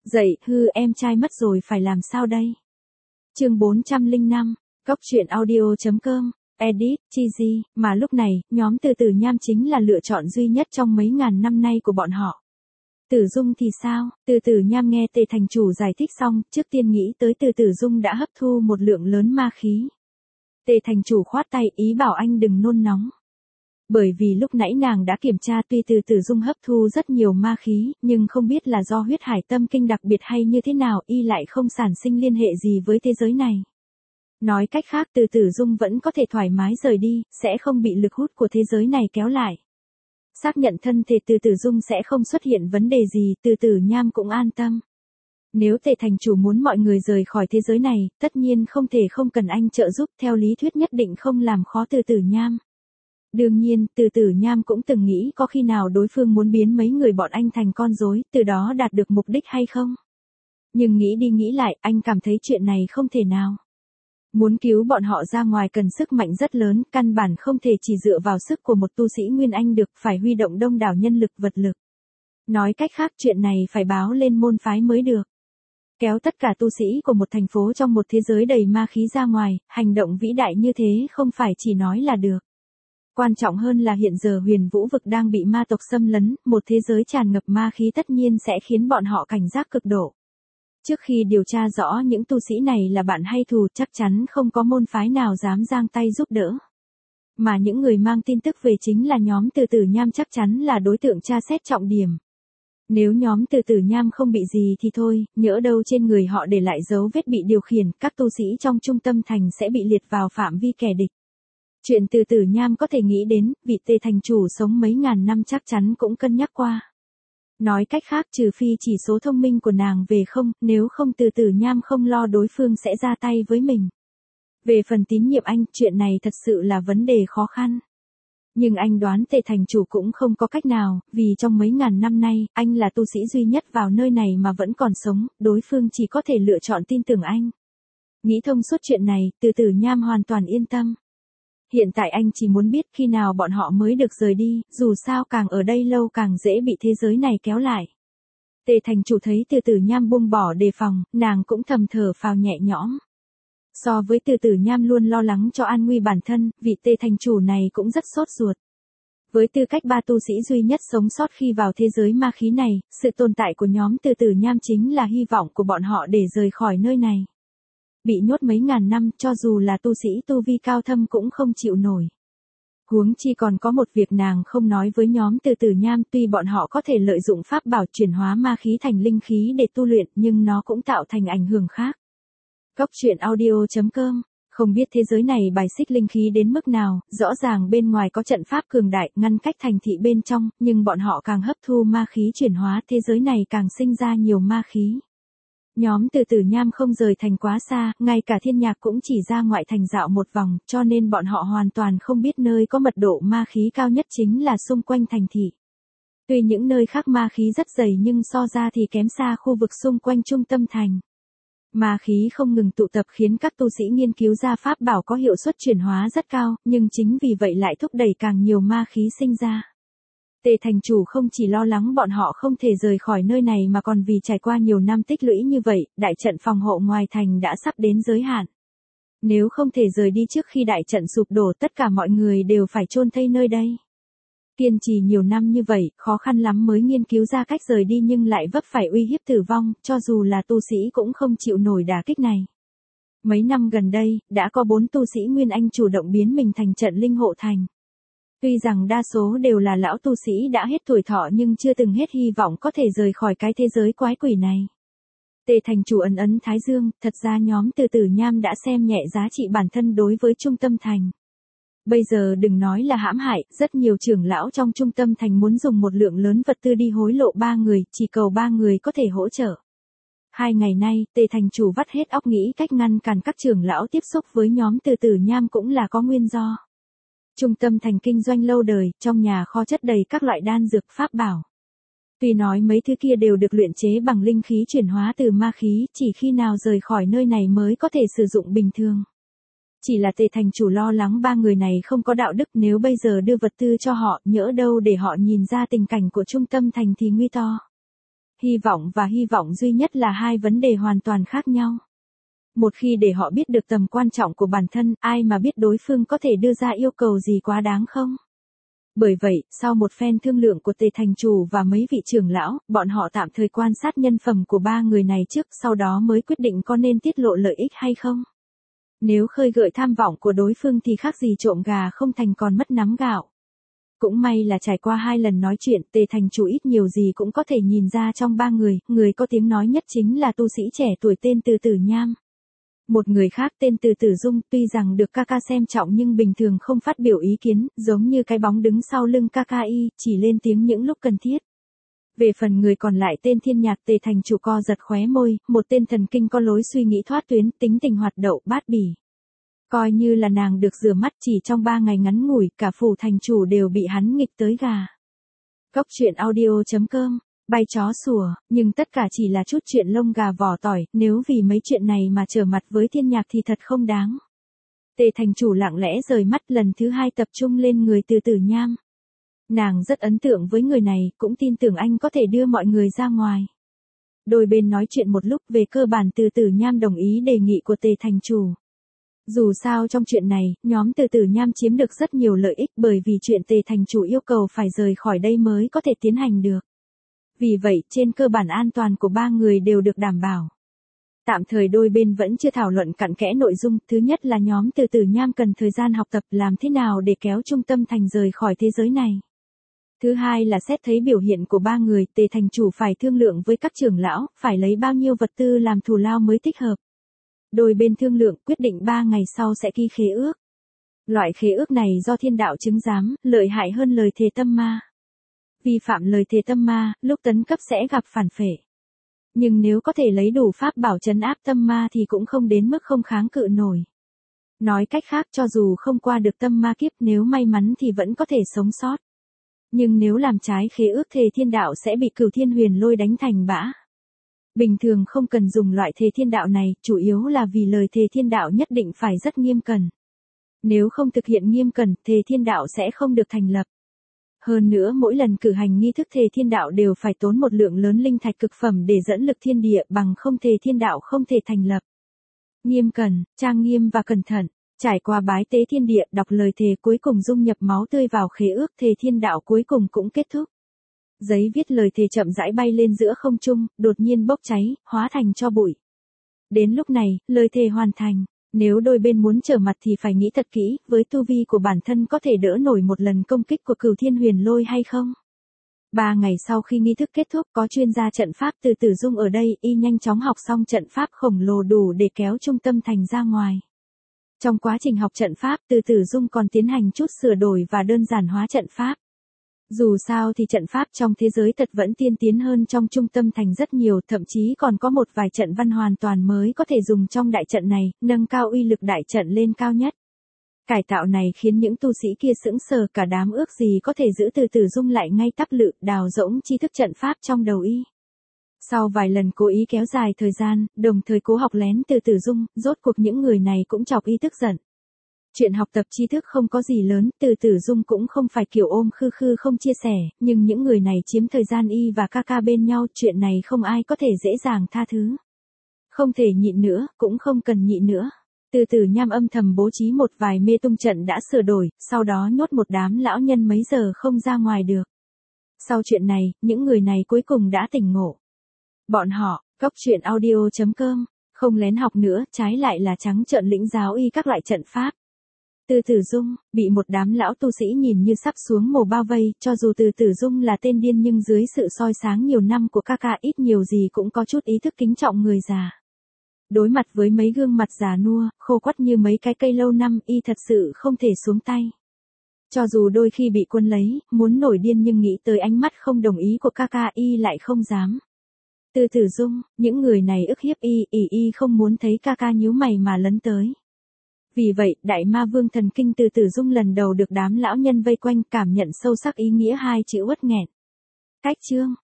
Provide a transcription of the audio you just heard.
Dậy, em trai mất rồi phải làm sao đây? Chương 405, Cóc truyện audio.com, edit, Chizy, mà lúc này, nhóm Từ Tử Nham chính là lựa chọn duy nhất trong mấy ngàn năm nay của bọn họ. Tử Dung thì sao? Từ Tử Nham nghe Tề thành chủ giải thích xong, trước tiên nghĩ tới Từ Tử Dung đã hấp thu một lượng lớn ma khí. Tề thành chủ khoát tay ý bảo anh đừng nôn nóng. Bởi vì lúc nãy nàng đã kiểm tra tuy Từ Tử Dung hấp thu rất nhiều ma khí, nhưng không biết là do huyết hải tâm kinh đặc biệt hay như thế nào y lại không sản sinh liên hệ gì với thế giới này. Nói cách khác Từ Tử Dung vẫn có thể thoải mái rời đi, sẽ không bị lực hút của thế giới này kéo lại. Xác nhận thân thể Từ Tử Dung sẽ không xuất hiện vấn đề gì, Từ Tử Nham cũng an tâm. Nếu Tề thành chủ muốn mọi người rời khỏi thế giới này, tất nhiên không thể không cần anh trợ giúp, theo lý thuyết nhất định không làm khó Từ Tử Nham. Đương nhiên, Từ Tử Nham cũng từng nghĩ có khi nào đối phương muốn biến mấy người bọn anh thành con rối, từ đó đạt được mục đích hay không. Nhưng nghĩ đi nghĩ lại, anh cảm thấy chuyện này không thể nào. Muốn cứu bọn họ ra ngoài cần sức mạnh rất lớn, căn bản không thể chỉ dựa vào sức của một tu sĩ Nguyên Anh được, phải huy động đông đảo nhân lực vật lực. Nói cách khác chuyện này phải báo lên môn phái mới được. Kéo tất cả tu sĩ của một thành phố trong một thế giới đầy ma khí ra ngoài, hành động vĩ đại như thế không phải chỉ nói là được. Quan trọng hơn là hiện giờ Huyền Vũ vực đang bị ma tộc xâm lấn, một thế giới tràn ngập ma khí tất nhiên sẽ khiến bọn họ cảnh giác cực độ. Trước khi điều tra rõ những tu sĩ này là bạn hay thù chắc chắn không có môn phái nào dám giang tay giúp đỡ. Mà những người mang tin tức về chính là nhóm Từ Tử Nham chắc chắn là đối tượng tra xét trọng điểm. Nếu nhóm Từ Tử Nham không bị gì thì thôi, nhỡ đâu trên người họ để lại dấu vết bị điều khiển, các tu sĩ trong trung tâm thành sẽ bị liệt vào phạm vi kẻ địch. Chuyện Từ Tử Nham có thể nghĩ đến, vị Tề thành chủ sống mấy ngàn năm chắc chắn cũng cân nhắc qua. Nói cách khác trừ phi chỉ số thông minh của nàng về không, nếu không Từ Tử Nham không lo đối phương sẽ ra tay với mình. Về phần tín nhiệm anh, chuyện này thật sự là vấn đề khó khăn. Nhưng anh đoán Tề thành chủ cũng không có cách nào, vì trong mấy ngàn năm nay, anh là tu sĩ duy nhất vào nơi này mà vẫn còn sống, đối phương chỉ có thể lựa chọn tin tưởng anh. Nghĩ thông suốt chuyện này, Từ Tử Nham hoàn toàn yên tâm. Hiện tại anh chỉ muốn biết khi nào bọn họ mới được rời đi, dù sao càng ở đây lâu càng dễ bị thế giới này kéo lại. Tề thành chủ thấy Từ Tử Nham buông bỏ đề phòng, nàng cũng thầm thở phào nhẹ nhõm. So với Từ Tử Nham luôn lo lắng cho an nguy bản thân, vị Tề thành chủ này cũng rất sốt ruột. Với tư cách ba tu sĩ duy nhất sống sót khi vào thế giới ma khí này, sự tồn tại của nhóm Từ Tử Nham chính là hy vọng của bọn họ để rời khỏi nơi này. Bị nhốt mấy ngàn năm, cho dù là tu sĩ tu vi cao thâm cũng không chịu nổi. Huống chi còn có một việc nàng không nói với nhóm Từ Tử Nham, tuy bọn họ có thể lợi dụng pháp bảo chuyển hóa ma khí thành linh khí để tu luyện, nhưng nó cũng tạo thành ảnh hưởng khác. Cóc truyện audio.com, không biết thế giới này bài xích linh khí đến mức nào, rõ ràng bên ngoài có trận pháp cường đại ngăn cách thành thị bên trong, nhưng bọn họ càng hấp thu ma khí chuyển hóa, thế giới này càng sinh ra nhiều ma khí. Nhóm Từ Tử Nham không rời thành quá xa, ngay cả Thiên Nhạc cũng chỉ ra ngoại thành dạo một vòng, cho nên bọn họ hoàn toàn không biết nơi có mật độ ma khí cao nhất chính là xung quanh thành thị. Tuy những nơi khác ma khí rất dày nhưng so ra thì kém xa khu vực xung quanh trung tâm thành. Ma khí không ngừng tụ tập khiến các tu sĩ nghiên cứu ra pháp bảo có hiệu suất chuyển hóa rất cao, nhưng chính vì vậy lại thúc đẩy càng nhiều ma khí sinh ra. Tề thành chủ không chỉ lo lắng bọn họ không thể rời khỏi nơi này mà còn vì trải qua nhiều năm tích lũy như vậy, đại trận phòng hộ ngoài thành đã sắp đến giới hạn. Nếu không thể rời đi trước khi đại trận sụp đổ tất cả mọi người đều phải chôn thây nơi đây. Kiên trì nhiều năm như vậy, khó khăn lắm mới nghiên cứu ra cách rời đi nhưng lại vấp phải uy hiếp tử vong, cho dù là tu sĩ cũng không chịu nổi đả kích này. Mấy năm gần đây, đã có 4 tu sĩ Nguyên Anh chủ động biến mình thành trận linh hộ thành. Tuy rằng đa số đều là lão tu sĩ đã hết tuổi thọ nhưng chưa từng hết hy vọng có thể rời khỏi cái thế giới quái quỷ này. Tề thành chủ ấn ấn thái dương, thật ra nhóm Từ Tử Nham đã xem nhẹ giá trị bản thân đối với trung tâm thành. Bây giờ đừng nói là hãm hại, rất nhiều trưởng lão trong trung tâm thành muốn dùng một lượng lớn vật tư đi hối lộ 3 người, chỉ cầu 3 người có thể hỗ trợ. 2 ngày nay, Tề thành chủ vắt hết óc nghĩ cách ngăn cản các trưởng lão tiếp xúc với nhóm Từ Tử Nham cũng là có nguyên do. Trung tâm thành kinh doanh lâu đời, trong nhà kho chất đầy các loại đan dược pháp bảo. Tuy nói mấy thứ kia đều được luyện chế bằng linh khí chuyển hóa từ ma khí, chỉ khi nào rời khỏi nơi này mới có thể sử dụng bình thường. Chỉ là Tề thành chủ lo lắng 3 người này không có đạo đức, nếu bây giờ đưa vật tư cho họ, nhỡ đâu để họ nhìn ra tình cảnh của trung tâm thành thì nguy to. Hy vọng và hy vọng duy nhất là hai vấn đề hoàn toàn khác nhau. Một khi để họ biết được tầm quan trọng của bản thân, ai mà biết đối phương có thể đưa ra yêu cầu gì quá đáng không? Bởi vậy, sau một phen thương lượng của Tề thành chủ và mấy vị trưởng lão, bọn họ tạm thời quan sát nhân phẩm của ba người này trước, sau đó mới quyết định có nên tiết lộ lợi ích hay không. Nếu khơi gợi tham vọng của đối phương thì khác gì trộm gà không thành còn mất nắm gạo. Cũng may là trải qua 2 lần nói chuyện, Tề thành chủ ít nhiều gì cũng có thể nhìn ra trong ba người, người có tiếng nói nhất chính là tu sĩ trẻ tuổi tên Từ Tử Nham. Một người khác tên Từ Tử Dung, tuy rằng được ca ca xem trọng nhưng bình thường không phát biểu ý kiến, giống như cái bóng đứng sau lưng ca ca y, chỉ lên tiếng những lúc cần thiết. Về phần người còn lại tên Thiên Nhạc, Tề thành chủ co giật khóe môi, một tên thần kinh có lối suy nghĩ thoát tuyến, tính tình hoạt đậu, bát bỉ. Coi như là nàng được rửa mắt, chỉ trong 3 ngày ngắn ngủi, cả phủ thành chủ đều bị hắn nghịch tới gà. Cốc truyện audio.com, bay chó sủa, nhưng tất cả chỉ là chút chuyện lông gà vỏ tỏi, nếu vì mấy chuyện này mà trở mặt với Thiên Nhạc thì thật không đáng. Tề thành chủ lặng lẽ rời mắt, lần thứ 2 tập trung lên người Từ Tử Nham. Nàng rất ấn tượng với người này, cũng tin tưởng anh có thể đưa mọi người ra ngoài. Đôi bên nói chuyện một lúc, về cơ bản Từ Tử Nham đồng ý đề nghị của Tề thành chủ. Dù sao trong chuyện này, nhóm Từ Tử Nham chiếm được rất nhiều lợi ích bởi vì chuyện Tề thành chủ yêu cầu phải rời khỏi đây mới có thể tiến hành được. Vì vậy, trên cơ bản an toàn của ba người đều được đảm bảo. Tạm thời đôi bên vẫn chưa thảo luận cặn kẽ nội dung, thứ nhất là nhóm Từ Tử Nham cần thời gian học tập làm thế nào để kéo Trung Tâm Thành rời khỏi thế giới này. Thứ hai là xét thấy biểu hiện của ba người, Tề thành chủ phải thương lượng với các trưởng lão, phải lấy bao nhiêu vật tư làm thù lao mới thích hợp. Đôi bên thương lượng quyết định 3 ngày sau sẽ ký khế ước. Loại khế ước này do thiên đạo chứng giám, lợi hại hơn lời thề tâm ma. Vi phạm lời thề tâm ma, lúc tấn cấp sẽ gặp phản phệ. Nhưng nếu có thể lấy đủ pháp bảo trấn áp tâm ma thì cũng không đến mức không kháng cự nổi. Nói cách khác, cho dù không qua được tâm ma kiếp, nếu may mắn thì vẫn có thể sống sót. Nhưng nếu làm trái khế ước thề thiên đạo sẽ bị Cửu Thiên Huyền Lôi đánh thành bã. Bình thường không cần dùng loại thề thiên đạo này, chủ yếu là vì lời thề thiên đạo nhất định phải rất nghiêm cẩn. Nếu không thực hiện nghiêm cẩn, thề thiên đạo sẽ không được thành lập. Hơn nữa mỗi lần cử hành nghi thức thề thiên đạo đều phải tốn một lượng lớn linh thạch cực phẩm để dẫn lực thiên địa, bằng không thề thiên đạo không thể thành lập. Nghiêm cẩn, trang nghiêm và cẩn thận, trải qua bái tế thiên địa, đọc lời thề cuối cùng dung nhập máu tươi vào khế ước, thề thiên đạo cuối cùng cũng kết thúc. Giấy viết lời thề chậm rãi bay lên giữa không trung, đột nhiên bốc cháy, hóa thành tro bụi. Đến lúc này, lời thề hoàn thành. Nếu đôi bên muốn trở mặt thì phải nghĩ thật kỹ, với tu vi của bản thân có thể đỡ nổi một lần công kích của Cửu Thiên Huyền Lôi hay không? 3 ngày sau khi nghi thức kết thúc, có chuyên gia trận pháp Từ Tử Dung ở đây, y nhanh chóng học xong trận pháp khổng lồ đủ để kéo Trung Tâm Thành ra ngoài. Trong quá trình học trận pháp, Từ Tử Dung còn tiến hành chút sửa đổi và đơn giản hóa trận pháp. Dù sao thì trận pháp trong thế giới thật vẫn tiên tiến hơn trong Trung Tâm Thành rất nhiều, thậm chí còn có một vài trận văn hoàn toàn mới có thể dùng trong đại trận này, nâng cao uy lực đại trận lên cao nhất. Cải tạo này khiến những tu sĩ kia sững sờ, cả đám ước gì có thể giữ Từ Tử Dung lại ngay tắp lự, đào rỗng tri thức trận pháp trong đầu y. Sau vài lần cố ý kéo dài thời gian, đồng thời cố học lén Từ Tử Dung, rốt cuộc những người này cũng chọc y tức giận. Chuyện học tập tri thức không có gì lớn, Từ Tử Dung cũng không phải kiểu ôm khư khư không chia sẻ, nhưng những người này chiếm thời gian y và ca ca bên nhau, chuyện này không ai có thể dễ dàng tha thứ. Không thể nhịn nữa, cũng không cần nhịn nữa. Từ Tử Nham âm thầm bố trí một vài mê tung trận đã sửa đổi, sau đó nhốt một đám lão nhân mấy giờ không ra ngoài được. Sau chuyện này, những người này cuối cùng đã tỉnh ngộ. Bọn họ, cốc truyện audio.com, không lén học nữa, trái lại là trắng trợn lĩnh giáo y các loại trận pháp. Từ Tử Dung, bị một đám lão tu sĩ nhìn như sắp xuống mồ bao vây, cho dù Từ Tử Dung là tên điên nhưng dưới sự soi sáng nhiều năm của ca ca ít nhiều gì cũng có chút ý thức kính trọng người già. Đối mặt với mấy gương mặt già nua, khô quắt như mấy cái cây lâu năm, y thật sự không thể xuống tay. Cho dù đôi khi bị quân lấy, muốn nổi điên nhưng nghĩ tới ánh mắt không đồng ý của ca ca y lại không dám. Từ Tử Dung, những người này ức hiếp y không muốn thấy ca ca nhíu mày mà lấn tới. Vì vậy, Đại Ma Vương thần kinh Từ Tử Dung lần đầu được đám lão nhân vây quanh, cảm nhận sâu sắc ý nghĩa hai chữ uất nghẹn. Cách chương